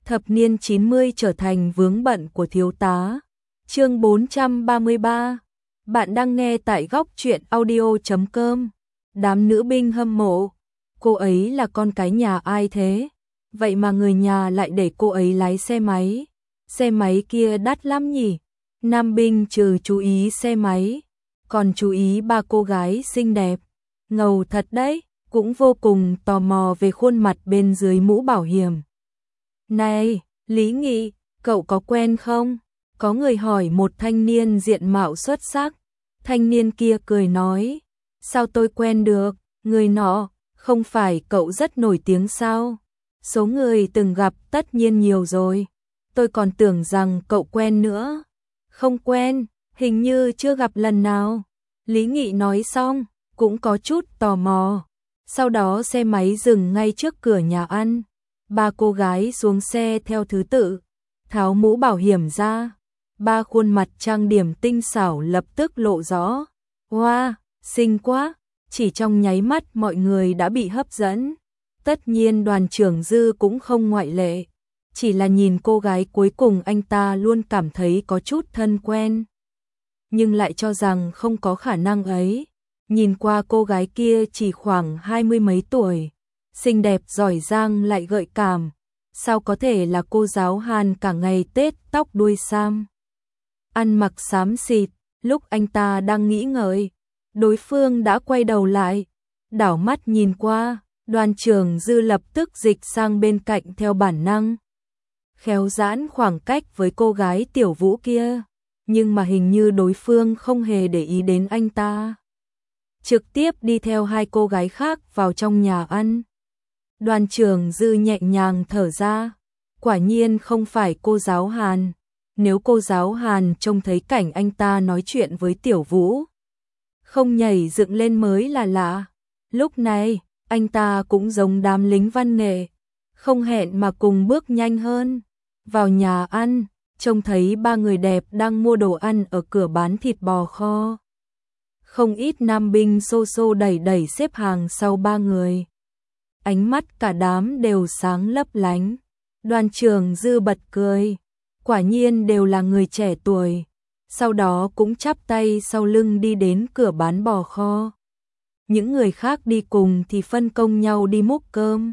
Thập niên 90 trở thành vướng bận của thiếu tá. Chương 433. Bạn đang nghe tại góc truyện audio.com. Đám nữ binh hâm mộ. Cô ấy là con cái nhà ai thế? Vậy mà người nhà lại để cô ấy lái xe máy. Xe máy kia đắt lắm nhỉ? Nam binh trừ chú ý xe máy, còn chú ý ba cô gái xinh đẹp. Ngầu thật đấy, cũng vô cùng tò mò về khuôn mặt bên dưới mũ bảo hiểm. Này, Lý Nghị, cậu có quen không? Có người hỏi một thanh niên diện mạo xuất sắc. Thanh niên kia cười nói, sao tôi quen được, người nọ, không phải cậu rất nổi tiếng sao? Số người từng gặp tất nhiên nhiều rồi. Tôi còn tưởng rằng cậu quen nữa. Không quen, hình như chưa gặp lần nào. Lý Nghị nói xong, cũng có chút tò mò. Sau đó xe máy dừng ngay trước cửa nhà ăn. Ba cô gái xuống xe theo thứ tự, tháo mũ bảo hiểm ra. Ba khuôn mặt trang điểm tinh xảo lập tức lộ rõ. Wow, xinh quá! Chỉ trong nháy mắt mọi người đã bị hấp dẫn. Tất nhiên Đoàn Trưởng Dư cũng không ngoại lệ. Chỉ là nhìn cô gái cuối cùng anh ta luôn cảm thấy có chút thân quen. Nhưng lại cho rằng không có khả năng ấy. Nhìn qua cô gái kia chỉ khoảng 20 mấy tuổi. Xinh đẹp giỏi giang lại gợi cảm. Sao có thể là cô giáo Hàn cả ngày Tết tóc đuôi sam. Ăn mặc xám xịt, lúc anh ta đang nghĩ ngợi. Đối phương đã quay đầu lại. Đảo mắt nhìn qua, Đoàn Trưởng Dư lập tức dịch sang bên cạnh theo bản năng. Khéo giãn khoảng cách với cô gái Tiểu Vũ kia, nhưng mà hình như đối phương không hề để ý đến anh ta. Trực tiếp đi theo hai cô gái khác vào trong nhà ăn. Đoàn Trưởng Dư nhẹ nhàng thở ra, quả nhiên không phải cô giáo Hàn. Nếu cô giáo Hàn trông thấy cảnh anh ta nói chuyện với Tiểu Vũ, không nhảy dựng lên mới là lạ. Lúc này, anh ta cũng giống đám lính văn nghệ, không hẹn mà cùng bước nhanh hơn. Vào nhà ăn, trông thấy ba người đẹp đang mua đồ ăn ở cửa bán thịt bò kho. Không ít nam binh xô xô đẩy đẩy xếp hàng sau ba người. Ánh mắt cả đám đều sáng lấp lánh. Đoàn Trưởng Dư bật cười. Quả nhiên đều là người trẻ tuổi. Sau đó cũng chắp tay sau lưng đi đến cửa bán bò kho. Những người khác đi cùng thì phân công nhau đi múc cơm.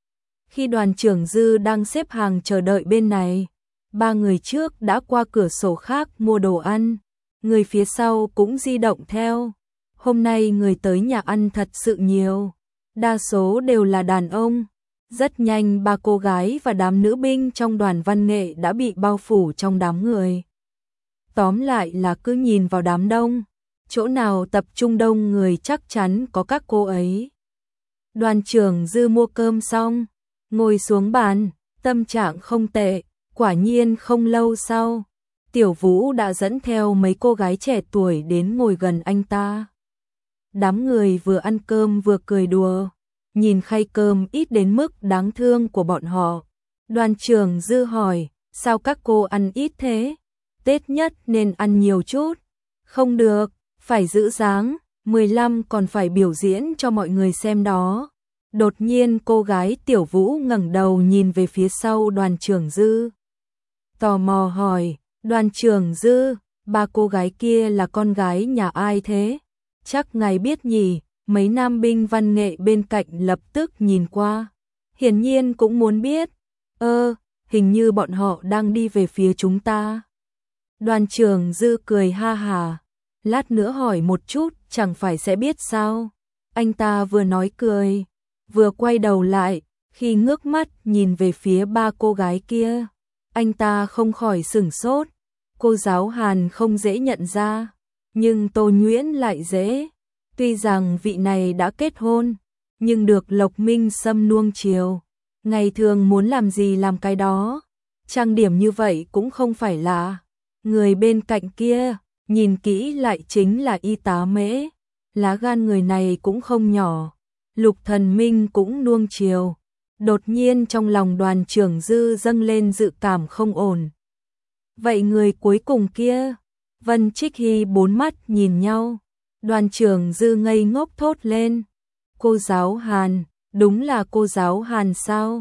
Khi Đoàn Trưởng Dư đang xếp hàng chờ đợi bên này, ba người trước đã qua cửa sổ khác mua đồ ăn, người phía sau cũng di động theo. Hôm nay người tới nhà ăn thật sự nhiều, đa số đều là đàn ông. Rất nhanh ba cô gái và đám nữ binh trong đoàn văn nghệ đã bị bao phủ trong đám người. Tóm lại là cứ nhìn vào đám đông, chỗ nào tập trung đông người chắc chắn có các cô ấy. Đoàn Trưởng Dư mua cơm xong, ngồi xuống bàn, tâm trạng không tệ. Quả nhiên không lâu sau, Tiểu Vũ đã dẫn theo mấy cô gái trẻ tuổi đến ngồi gần anh ta. Đám người vừa ăn cơm vừa cười đùa, nhìn khay cơm ít đến mức đáng thương của bọn họ. Đoàn Trưởng Dư hỏi, sao các cô ăn ít thế? Tết nhất nên ăn nhiều chút. Không được, phải giữ dáng, 15 còn phải biểu diễn cho mọi người xem đó. Đột nhiên cô gái Tiểu Vũ ngẩng đầu nhìn về phía sau Đoàn Trưởng Dư. Tò mò hỏi, Đoàn Trưởng Dư, ba cô gái kia là con gái nhà ai thế? Chắc ngài biết nhỉ? Mấy nam binh văn nghệ bên cạnh lập tức nhìn qua. Hiển nhiên cũng muốn biết. Hình như bọn họ đang đi về phía chúng ta. Đoàn Trưởng Dư cười ha hà. Lát nữa hỏi một chút chẳng phải sẽ biết sao? Anh ta vừa nói cười, vừa quay đầu lại. Khi ngước mắt nhìn về phía ba cô gái kia, anh ta không khỏi sửng sốt. Cô giáo Hàn không dễ nhận ra, nhưng Tô Nhuyễn lại dễ. Tuy rằng vị này đã kết hôn, nhưng được Lộc Minh Sâm nuông chiều. Ngày thường muốn làm gì làm cái đó. Trang điểm như vậy cũng không phải là. Người bên cạnh kia, nhìn kỹ lại chính là y tá Mễ. Lá gan người này cũng không nhỏ. Lục Thần Minh cũng nuông chiều. Đột nhiên trong lòng Đoàn Trưởng Dư dâng lên dự cảm không ổn. Vậy người cuối cùng kia? Vân Trích Hy bốn mắt nhìn nhau. Đoàn Trưởng Dư ngây ngốc thốt lên. Cô giáo Hàn, đúng là cô giáo Hàn sao?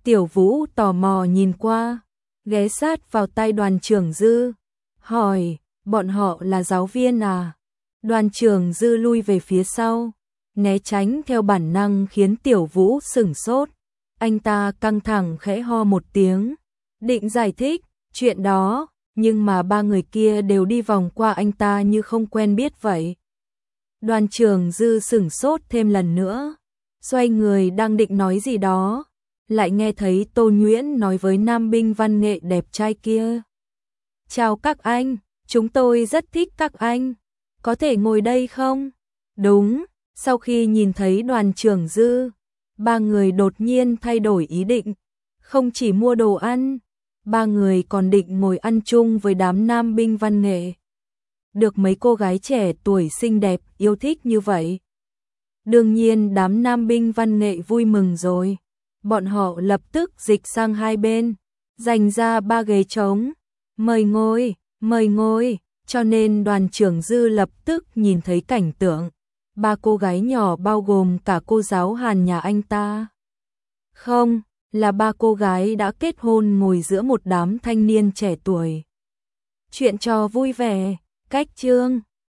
Tiểu Vũ tò mò nhìn qua, ghé sát vào tay Đoàn Trưởng Dư, hỏi, bọn họ là giáo viên à? Đoàn Trưởng Dư lui về phía sau, né tránh theo bản năng khiến Tiểu Vũ sửng sốt. Anh ta căng thẳng khẽ ho một tiếng, định giải thích chuyện đó, nhưng mà ba người kia đều đi vòng qua anh ta như không quen biết vậy. Đoàn Trưởng Dư sửng sốt thêm lần nữa, xoay người đang định nói gì đó, lại nghe thấy Tô Nhuyễn nói với nam binh văn nghệ đẹp trai kia. Chào các anh, chúng tôi rất thích các anh, có thể ngồi đây không? Đúng, sau khi nhìn thấy Đoàn Trưởng Dư, ba người đột nhiên thay đổi ý định, không chỉ mua đồ ăn, ba người còn định ngồi ăn chung với đám nam binh văn nghệ. Được mấy cô gái trẻ tuổi xinh đẹp yêu thích như vậy. Đương nhiên đám nam binh văn nghệ vui mừng rồi. Bọn họ lập tức dịch sang hai bên, dành ra ba ghế trống. Mời ngồi, mời ngồi. Cho nên Đoàn Trưởng Dư lập tức nhìn thấy cảnh tượng. Ba cô gái nhỏ bao gồm cả cô giáo Hàn nhà anh ta. Không, là ba cô gái đã kết hôn ngồi giữa một đám thanh niên trẻ tuổi. Chuyện trò vui vẻ, cách chương.